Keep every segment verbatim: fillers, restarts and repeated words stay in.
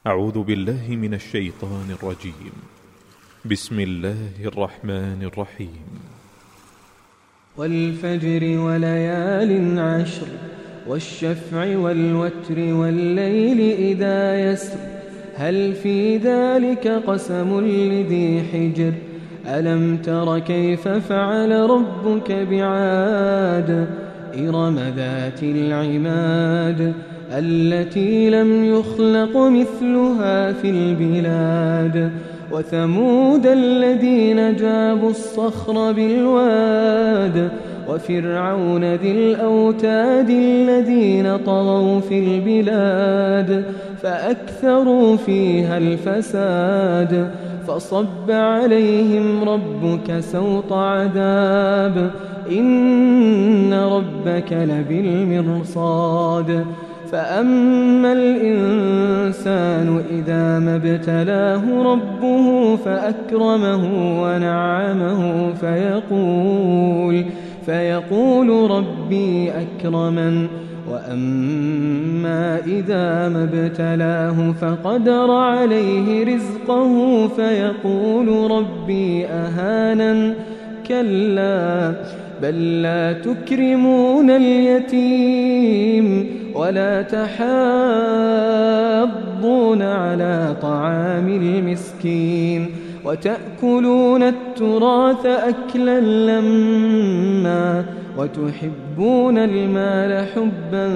أعوذ بالله من الشيطان الرجيم. بسم الله الرحمن الرحيم. والفجر وليال عشر والشفع والوتر والليل إذا يسر هل في ذلك قسم لذي حجر ألم تر كيف فعل ربك بعاد إرم ذات العماد التي لم يخلق مثلها في البلاد وثمود الذين جابوا الصخر بالواد وفرعون ذي الأوتاد الذين طغوا في البلاد فأكثروا فيها الفساد فصب عليهم ربك سوط عذاب إن ربك لبالمرصاد فأما الإنسان إذا ما ابتلاه ربه فأكرمه ونعمه فيقول, فيقول ربي أكرمن وأما إذا ما ابتلاه فقدر عليه رزقه فيقول ربي أهانن كلا بل لا تكرمون اليتيم ولا تحاضون على طعام المسكين وتأكلون التراث أكلا لما وتحبون المال حبا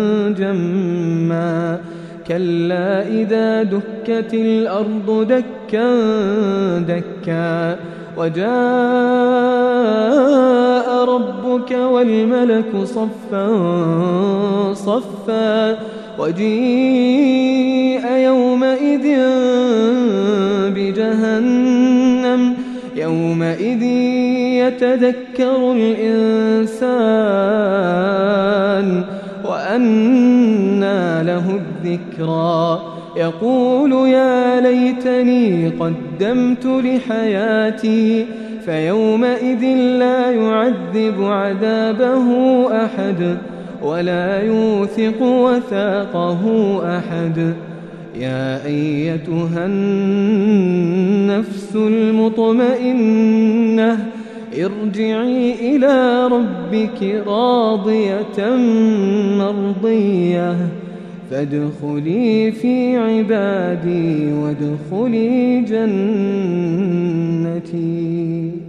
جما كلا إذا دكت الأرض دكا دكا وجاء ربك والملك صفا صفا وجيء يومئذ بجهنم يومئذ يتذكر الإنسان وأنى له الذكرى يقول يا ليتني قدمت لحياتي فيومئذ لا يعذب عذابه أحد ولا يوثق وثاقه أحد يا أيتها النفس المطمئنة ارجعي إلى ربك راضية مرضية فادخلي في عبادي وادخلي جنتي.